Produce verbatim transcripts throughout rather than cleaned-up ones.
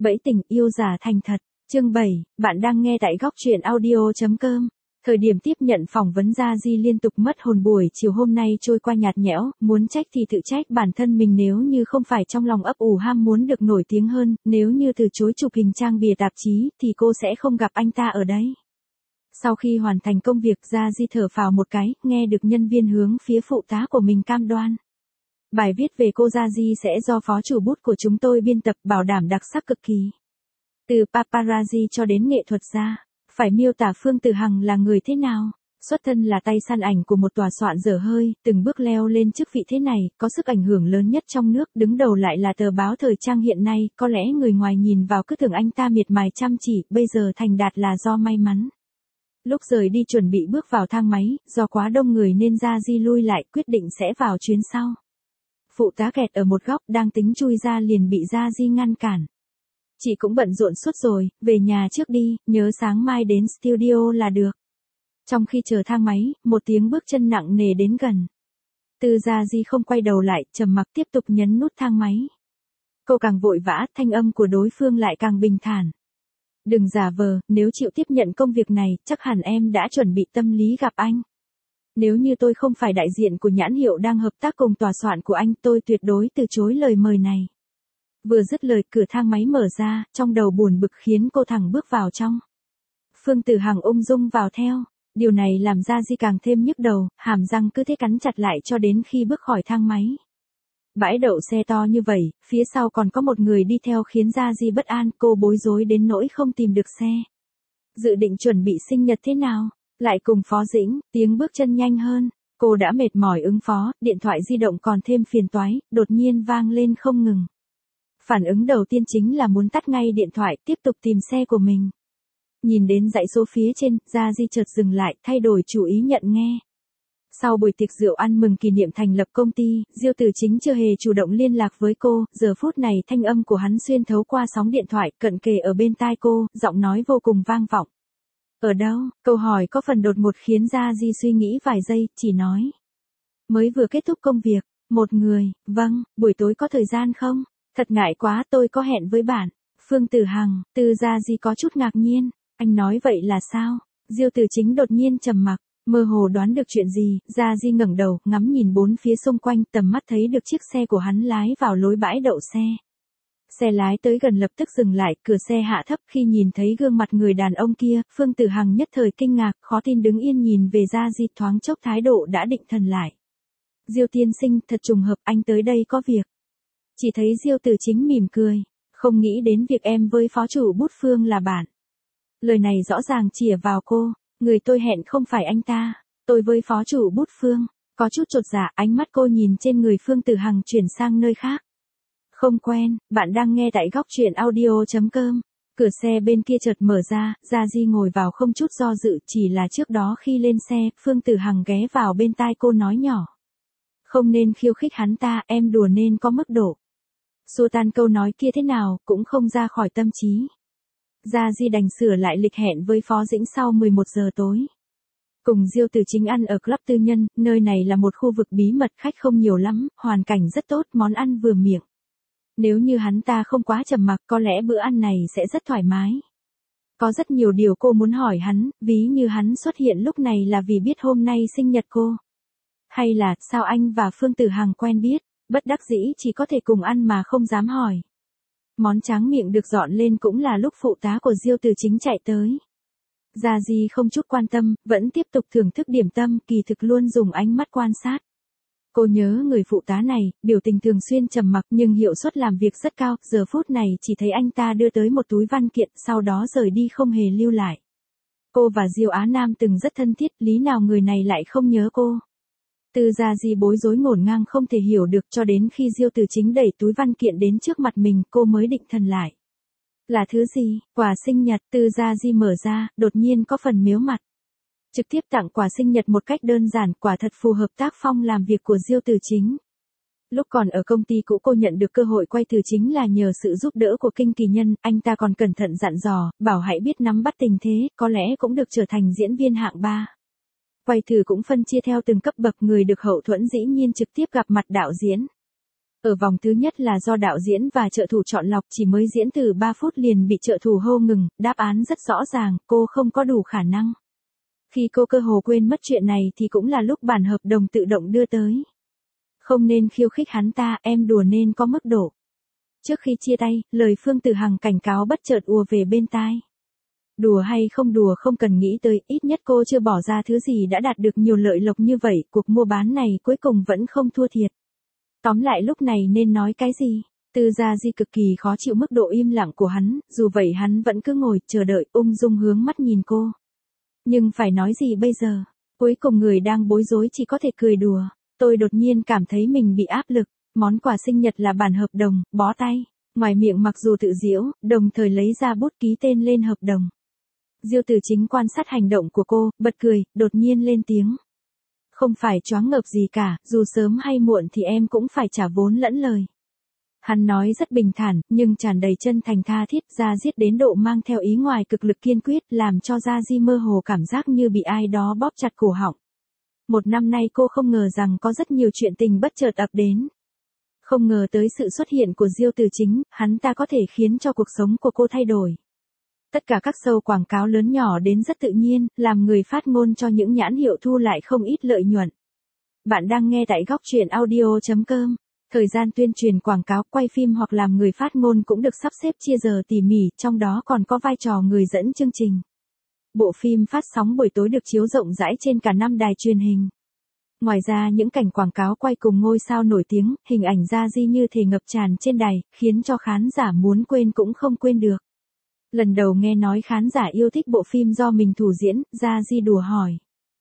Bẫy tình yêu giả thành thật. Chương bảy, bạn đang nghe tại góc truyện audio.com. Thời điểm tiếp nhận phỏng vấn Gia Di liên tục mất hồn, buổi chiều hôm nay trôi qua nhạt nhẽo, muốn trách thì tự trách bản thân mình nếu như không phải trong lòng ấp ủ ham muốn được nổi tiếng hơn, nếu như từ chối chụp hình trang bìa tạp chí thì cô sẽ không gặp anh ta ở đây. Sau khi hoàn thành công việc, Gia Di thở phào một cái, nghe được nhân viên hướng phía phụ tá của mình cam đoan. Bài viết về cô Gia Di sẽ do phó chủ bút của chúng tôi biên tập, bảo đảm đặc sắc cực kỳ. Từ paparazzi cho đến nghệ thuật gia, phải miêu tả Phương Tử Hằng là người thế nào? Xuất thân là tay săn ảnh của một tòa soạn dở hơi, từng bước leo lên chức vị thế này, có sức ảnh hưởng lớn nhất trong nước, đứng đầu lại là tờ báo thời trang hiện nay, có lẽ người ngoài nhìn vào cứ tưởng anh ta miệt mài chăm chỉ, bây giờ thành đạt là do may mắn. Lúc rời đi chuẩn bị bước vào thang máy, do quá đông người nên Gia Di lui lại, quyết định sẽ vào chuyến sau. Phụ tá kẹt ở một góc, đang tính chui ra liền bị Gia Di ngăn cản. Chị cũng bận rộn suốt rồi, về nhà trước đi, nhớ sáng mai đến studio là được. Trong khi chờ thang máy, một tiếng bước chân nặng nề đến gần. Từ Gia Di không quay đầu lại, trầm mặc tiếp tục nhấn nút thang máy. Cô càng vội vã, thanh âm của đối phương lại càng bình thản. Đừng giả vờ, nếu chịu tiếp nhận công việc này, chắc hẳn em đã chuẩn bị tâm lý gặp anh. Nếu như tôi không phải đại diện của nhãn hiệu đang hợp tác cùng tòa soạn của anh, tôi tuyệt đối từ chối lời mời này. Vừa dứt lời, cửa thang máy mở ra, trong đầu buồn bực khiến cô thẳng bước vào trong. Phương Tử Hằng ung dung vào theo, điều này làm Gia Di càng thêm nhức đầu, hàm răng cứ thế cắn chặt lại cho đến khi bước khỏi thang máy. Bãi đậu xe to như vậy, phía sau còn có một người đi theo khiến Gia Di bất an, cô bối rối đến nỗi không tìm được xe. Dự định chuẩn bị sinh nhật thế nào? Lại cùng Phó Dĩnh, tiếng bước chân nhanh hơn, cô đã mệt mỏi ứng phó, điện thoại di động còn thêm phiền toái, đột nhiên vang lên không ngừng. Phản ứng đầu tiên chính là muốn tắt ngay điện thoại, tiếp tục tìm xe của mình. Nhìn đến dãy số phía trên, Gia Di chợt dừng lại, thay đổi chủ ý nhận nghe. Sau buổi tiệc rượu ăn mừng kỷ niệm thành lập công ty, Diêu Tử Chính chưa hề chủ động liên lạc với cô, giờ phút này thanh âm của hắn xuyên thấu qua sóng điện thoại, cận kề ở bên tai cô, giọng nói vô cùng vang vọng. Ở đâu? Câu hỏi có phần đột ngột khiến Gia Di suy nghĩ vài giây, chỉ nói. Mới vừa kết thúc công việc, một người, vâng, buổi tối có thời gian không? Thật ngại quá, tôi có hẹn với bạn. Phương Tử Hằng, Từ Gia Di có chút ngạc nhiên, anh nói vậy là sao? Diêu Tử Chính đột nhiên trầm mặc, mơ hồ đoán được chuyện gì, Gia Di ngẩng đầu, ngắm nhìn bốn phía xung quanh, tầm mắt thấy được chiếc xe của hắn lái vào lối bãi đậu xe. Xe lái tới gần lập tức dừng lại, cửa xe hạ thấp, khi nhìn thấy gương mặt người đàn ông kia, Phương Tử Hằng nhất thời kinh ngạc, khó tin đứng yên nhìn về Gia Di, thoáng chốc thái độ đã định thần lại. Diêu tiên sinh, thật trùng hợp, anh tới đây có việc. Chỉ thấy Diêu Tử Chính mỉm cười, không nghĩ đến việc em với phó chủ bút Phương là bạn. Lời này rõ ràng chĩa vào cô, người tôi hẹn không phải anh ta, tôi với phó chủ bút Phương. Có chút chột dạ, ánh mắt cô nhìn trên người Phương Tử Hằng chuyển sang nơi khác. Không quen, bạn đang nghe tại góc truyện audio.com. Cửa xe bên kia chợt mở ra, Gia Di ngồi vào không chút do dự, chỉ là trước đó khi lên xe, Phương Tử Hằng ghé vào bên tai cô nói nhỏ. Không nên khiêu khích hắn ta, em đùa nên có mức độ. Xua tan câu nói kia thế nào, cũng không ra khỏi tâm trí. Gia Di đành sửa lại lịch hẹn với Phó Dĩnh sau mười một giờ tối. Cùng Diêu Tử Chính ăn ở club tư nhân, nơi này là một khu vực bí mật, khách không nhiều lắm, hoàn cảnh rất tốt, món ăn vừa miệng. Nếu như hắn ta không quá trầm mặc, có lẽ bữa ăn này sẽ rất thoải mái. Có rất nhiều điều cô muốn hỏi hắn, ví như hắn xuất hiện lúc này là vì biết hôm nay sinh nhật cô. Hay là, sao anh và Phương Tử Hằng quen biết, bất đắc dĩ chỉ có thể cùng ăn mà không dám hỏi. Món tráng miệng được dọn lên cũng là lúc phụ tá của Diêu Tử Chính chạy tới. Gia Di không chút quan tâm, vẫn tiếp tục thưởng thức điểm tâm, kỳ thực luôn dùng ánh mắt quan sát. Cô nhớ người phụ tá này, biểu tình thường xuyên trầm mặc nhưng hiệu suất làm việc rất cao, giờ phút này chỉ thấy anh ta đưa tới một túi văn kiện, sau đó rời đi không hề lưu lại. Cô và Diêu Á Nam từng rất thân thiết, lý nào người này lại không nhớ cô. Từ Gia Di bối rối ngổn ngang không thể hiểu được, cho đến khi Diêu Tử Chính đẩy túi văn kiện đến trước mặt mình, cô mới định thần lại. Là thứ gì? Quà sinh nhật. Từ Gia Di mở ra, đột nhiên có phần mếu mặt. Trực tiếp tặng quà sinh nhật một cách đơn giản, quả thật phù hợp tác phong làm việc của Diêu Tử Chính. Lúc còn ở công ty cũ cô nhận được cơ hội quay thử chính là nhờ sự giúp đỡ của Kinh Kỳ Nhân, anh ta còn cẩn thận dặn dò, bảo hãy biết nắm bắt tình thế, có lẽ cũng được trở thành diễn viên hạng ba. Quay thử cũng phân chia theo từng cấp bậc, người được hậu thuẫn dĩ nhiên trực tiếp gặp mặt đạo diễn. Ở vòng thứ nhất là do đạo diễn và trợ thủ chọn lọc, chỉ mới diễn từ ba phút liền bị trợ thủ hô ngừng, đáp án rất rõ ràng, cô không có đủ khả năng. Khi cô cơ hồ quên mất chuyện này thì cũng là lúc bản hợp đồng tự động đưa tới. Không nên khiêu khích hắn ta, em đùa nên có mức độ. Trước khi chia tay, lời Phương Tử Hằng cảnh cáo bất chợt ùa về bên tai. Đùa hay không đùa không cần nghĩ tới, ít nhất cô chưa bỏ ra thứ gì đã đạt được nhiều lợi lộc như vậy, cuộc mua bán này cuối cùng vẫn không thua thiệt. Tóm lại lúc này nên nói cái gì? Tư Gia Di cực kỳ khó chịu mức độ im lặng của hắn, dù vậy hắn vẫn cứ ngồi, chờ đợi, ung dung hướng mắt nhìn cô. Nhưng phải nói gì bây giờ? Cuối cùng người đang bối rối chỉ có thể cười đùa. Tôi đột nhiên cảm thấy mình bị áp lực, món quà sinh nhật là bản hợp đồng, bó tay. Ngoài miệng mặc dù tự giễu, đồng thời lấy ra bút ký tên lên hợp đồng. Diêu Tử Chính quan sát hành động của cô, bật cười, đột nhiên lên tiếng. Không phải choáng ngợp gì cả, dù sớm hay muộn thì em cũng phải trả vốn lẫn lời. Hắn nói rất bình thản, nhưng tràn đầy chân thành tha thiết, Gia Diết đến độ mang theo ý ngoài cực lực kiên quyết, làm cho Gia Di mơ hồ cảm giác như bị ai đó bóp chặt cổ họng. Một năm nay cô không ngờ rằng có rất nhiều chuyện tình bất chợt ập đến. Không ngờ tới sự xuất hiện của Diêu Tử Chính, hắn ta có thể khiến cho cuộc sống của cô thay đổi. Tất cả các show quảng cáo lớn nhỏ đến rất tự nhiên, làm người phát ngôn cho những nhãn hiệu thu lại không ít lợi nhuận. Bạn đang nghe tại góc truyện audio chấm com. Thời gian tuyên truyền quảng cáo, quay phim hoặc làm người phát ngôn cũng được sắp xếp chia giờ tỉ mỉ, trong đó còn có vai trò người dẫn chương trình. Bộ phim phát sóng buổi tối được chiếu rộng rãi trên cả năm đài truyền hình. Ngoài ra những cảnh quảng cáo quay cùng ngôi sao nổi tiếng, hình ảnh Gia Di như thể ngập tràn trên đài, khiến cho khán giả muốn quên cũng không quên được. Lần đầu nghe nói khán giả yêu thích bộ phim do mình thủ diễn, Gia Di đùa hỏi.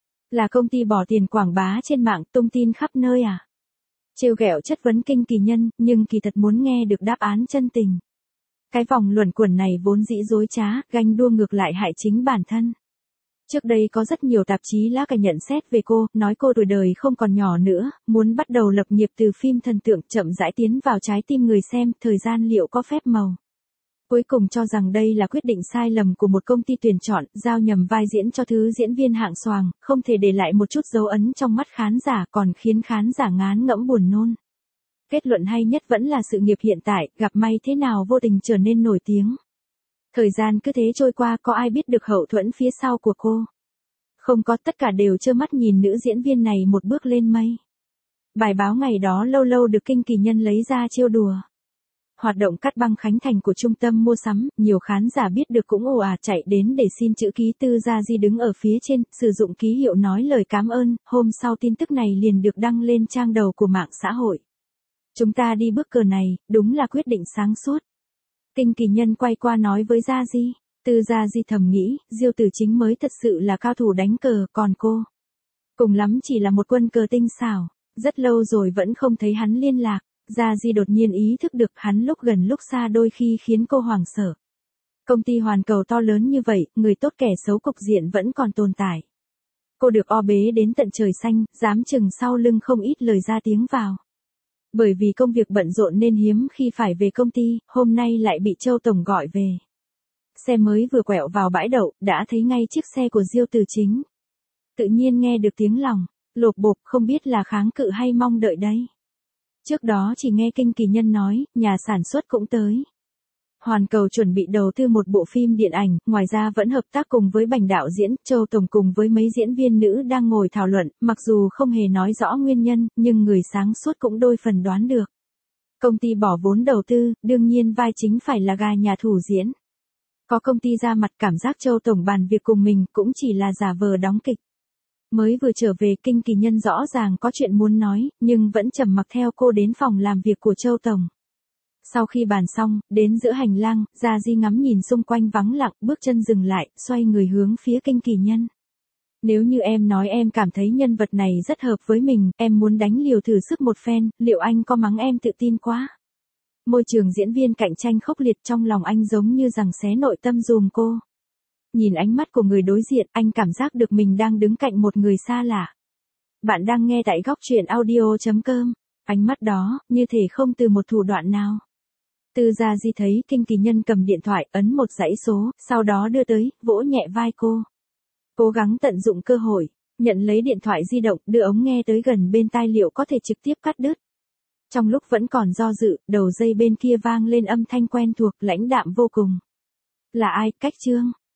Là công ty bỏ tiền quảng bá trên mạng, tung tin khắp nơi à? Trêu ghẹo chất vấn Kinh Kỳ Nhân, nhưng kỳ thật muốn nghe được đáp án chân tình. Cái vòng luẩn quẩn này vốn dĩ dối trá, ganh đua ngược lại hại chính bản thân. Trước đây có rất nhiều tạp chí lá cà nhận xét về cô, nói cô tuổi đời không còn nhỏ nữa, muốn bắt đầu lập nghiệp từ phim thần tượng chậm rãi tiến vào trái tim người xem, thời gian liệu có phép màu. Cuối cùng cho rằng đây là quyết định sai lầm của một công ty tuyển chọn, giao nhầm vai diễn cho thứ diễn viên hạng xoàng, không thể để lại một chút dấu ấn trong mắt khán giả, còn khiến khán giả ngán ngẫm buồn nôn. Kết luận hay nhất vẫn là sự nghiệp hiện tại, gặp may thế nào vô tình trở nên nổi tiếng. Thời gian cứ thế trôi qua, có ai biết được hậu thuẫn phía sau của cô? Không có, tất cả đều trơ mắt nhìn nữ diễn viên này một bước lên mây. Bài báo ngày đó lâu lâu được Kinh Kỳ Nhân lấy ra trêu đùa. Hoạt động cắt băng khánh thành của trung tâm mua sắm, nhiều khán giả biết được cũng ồ ạt chạy đến để xin chữ ký. Tư Gia Di đứng ở phía trên, sử dụng ký hiệu nói lời cảm ơn, hôm sau tin tức này liền được đăng lên trang đầu của mạng xã hội. Chúng ta đi bước cờ này, đúng là quyết định sáng suốt. Kinh Kỳ Nhân quay qua nói với Gia Di. Tư Gia Di thầm nghĩ, Diêu Tử Chính mới thật sự là cao thủ đánh cờ, còn cô cùng lắm chỉ là một quân cờ tinh xảo. Rất lâu rồi vẫn không thấy hắn liên lạc. Gia Di đột nhiên ý thức được hắn lúc gần lúc xa đôi khi khiến cô hoảng sợ. Công ty hoàn cầu to lớn như vậy, người tốt kẻ xấu cục diện vẫn còn tồn tại. Cô được o bế đến tận trời xanh, dám chừng sau lưng không ít lời ra tiếng vào. Bởi vì công việc bận rộn nên hiếm khi phải về công ty, hôm nay lại bị Châu Tổng gọi về. Xe mới vừa quẹo vào bãi đậu, đã thấy ngay chiếc xe của Diêu Tử Chính. Tự nhiên nghe được tiếng lòng, lộp bộp, không biết là kháng cự hay mong đợi đây. Trước đó chỉ nghe Kinh Kỳ Nhân nói, nhà sản xuất cũng tới. Hoàn cầu chuẩn bị đầu tư một bộ phim điện ảnh, ngoài ra vẫn hợp tác cùng với Bành đạo diễn, Châu Tổng cùng với mấy diễn viên nữ đang ngồi thảo luận, mặc dù không hề nói rõ nguyên nhân, nhưng người sáng suốt cũng đôi phần đoán được. Công ty bỏ vốn đầu tư, đương nhiên vai chính phải là gà nhà thủ diễn. Có công ty ra mặt, cảm giác Châu Tổng bàn việc cùng mình cũng chỉ là giả vờ đóng kịch. Mới vừa trở về, Kinh Kỳ Nhân rõ ràng có chuyện muốn nói, nhưng vẫn trầm mặc theo cô đến phòng làm việc của Châu Tổng. Sau khi bàn xong, đến giữa hành lang, Gia Di ngắm nhìn xung quanh vắng lặng, bước chân dừng lại, xoay người hướng phía Kinh Kỳ Nhân. Nếu như em nói em cảm thấy nhân vật này rất hợp với mình, em muốn đánh liều thử sức một phen, liệu anh có mắng em tự tin quá? Môi trường diễn viên cạnh tranh khốc liệt, trong lòng anh giống như rằng xé nội tâm dùm cô. Nhìn ánh mắt của người đối diện, anh cảm giác được mình đang đứng cạnh một người xa lạ. Bạn đang nghe tại góc truyện audio chấm com. Ánh mắt đó, như thể không từ một thủ đoạn nào. Tư Gia Di thấy Kinh Kỳ Nhân cầm điện thoại, ấn một dãy số, sau đó đưa tới, vỗ nhẹ vai cô. Cố gắng tận dụng cơ hội, nhận lấy điện thoại di động, đưa ống nghe tới gần bên tai liệu có thể trực tiếp cắt đứt. Trong lúc vẫn còn do dự, đầu dây bên kia vang lên âm thanh quen thuộc lãnh đạm vô cùng. Là ai, Cách Trương?